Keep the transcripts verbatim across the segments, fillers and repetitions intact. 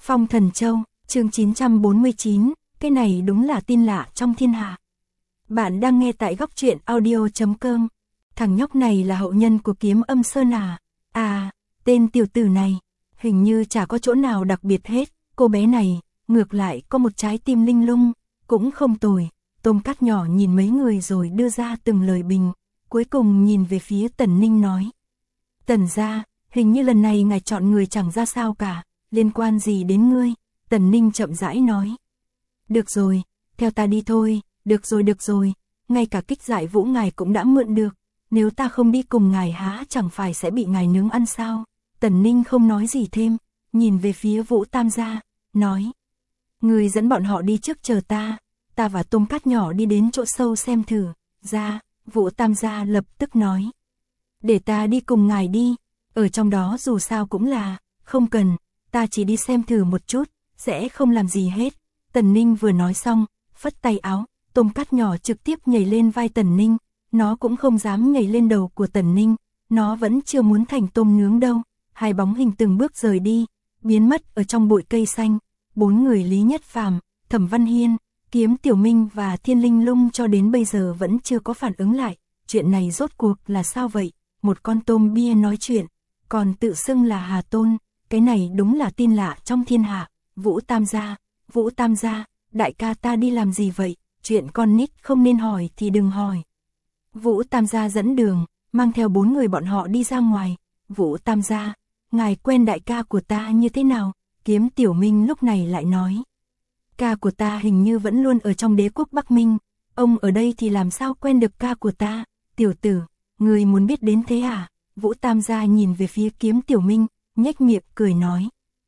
Phong Thần Châu, chương chín trăm bốn mươi chín, cái này đúng là tin lạ trong thiên hạ. Bạn đang nghe tại góc truyện audio chấm com. Thằng nhóc này là hậu nhân của Kiếm Âm Sơn à? À, tên tiểu tử này, hình như chả có chỗ nào đặc biệt hết. Cô bé này, ngược lại có một trái tim linh lung, cũng không tồi. Tôm Cát nhỏ nhìn mấy người rồi đưa ra từng lời bình, cuối cùng nhìn về phía Tần Ninh nói. Tần gia, hình như lần này ngài chọn người chẳng ra sao cả, liên quan gì đến ngươi? Tần Ninh chậm rãi nói. Được rồi, theo ta đi thôi, được rồi được rồi, ngay cả Kích Giải Vũ ngài cũng đã mượn được, nếu ta không đi cùng ngài há chẳng phải sẽ bị ngài nướng ăn sao? Tần Ninh không nói gì thêm, nhìn về phía Vũ Tam gia, nói. Người dẫn bọn họ đi trước chờ ta, ta và Tôm Cát nhỏ đi đến chỗ sâu xem thử. Ra, Vũ Tam gia lập tức nói. Để ta đi cùng ngài đi, ở trong đó dù sao cũng là, không cần, ta chỉ đi xem thử một chút, sẽ không làm gì hết. Tần Ninh vừa nói xong, phất tay áo, Tôm Cát nhỏ trực tiếp nhảy lên vai Tần Ninh, nó cũng không dám nhảy lên đầu của Tần Ninh, nó vẫn chưa muốn thành tôm nướng đâu. Hai bóng hình từng bước rời đi, biến mất ở trong bụi cây xanh. Bốn người Lý Nhất Phàm, Thẩm Văn Hiên, Kiếm Tiểu Minh và Thiên Linh Lung cho đến bây giờ vẫn chưa có phản ứng lại. Chuyện này rốt cuộc là sao vậy? Một con tôm bia nói chuyện, còn tự xưng là Hà Tôn, cái này đúng là tin lạ trong thiên hạ. Vũ Tam gia, Vũ Tam gia, đại ca ta đi làm gì vậy? Chuyện con nít không nên hỏi thì đừng hỏi. Vũ Tam gia dẫn đường, mang theo bốn người bọn họ đi ra ngoài. Vũ Tam gia, ngài quen đại ca của ta như thế nào? Kiếm Tiểu Minh lúc này lại nói. Ca của ta hình như vẫn luôn ở trong đế quốc Bắc Minh, ông ở đây thì làm sao quen được ca của ta? Tiểu tử, người muốn biết đến thế à? Vũ Tam gia nhìn về phía Kiếm Tiểu Minh, nhếch miệng cười nói.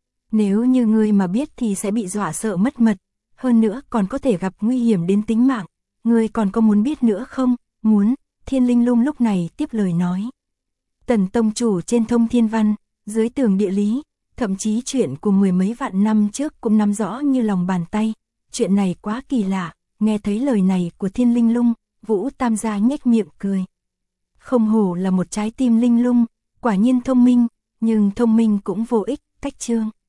Nếu như ngươi mà biết thì sẽ bị dọa sợ mất mật, hơn nữa còn có thể gặp nguy hiểm đến tính mạng. Ngươi còn có muốn biết nữa không? Muốn. Thiên Linh Lung lúc này tiếp lời nói. Tần tông chủ trên thông thiên văn, dưới tường địa lý, thậm chí chuyện của mười mấy vạn năm trước cũng nắm rõ như lòng bàn tay. Chuyện này quá kỳ lạ. Nghe thấy lời này của Thiên Linh Lung, Vũ Tam gia nhếch miệng cười. Không hổ là một trái tim linh lung, quả nhiên thông minh, nhưng thông minh cũng vô ích. Cách chương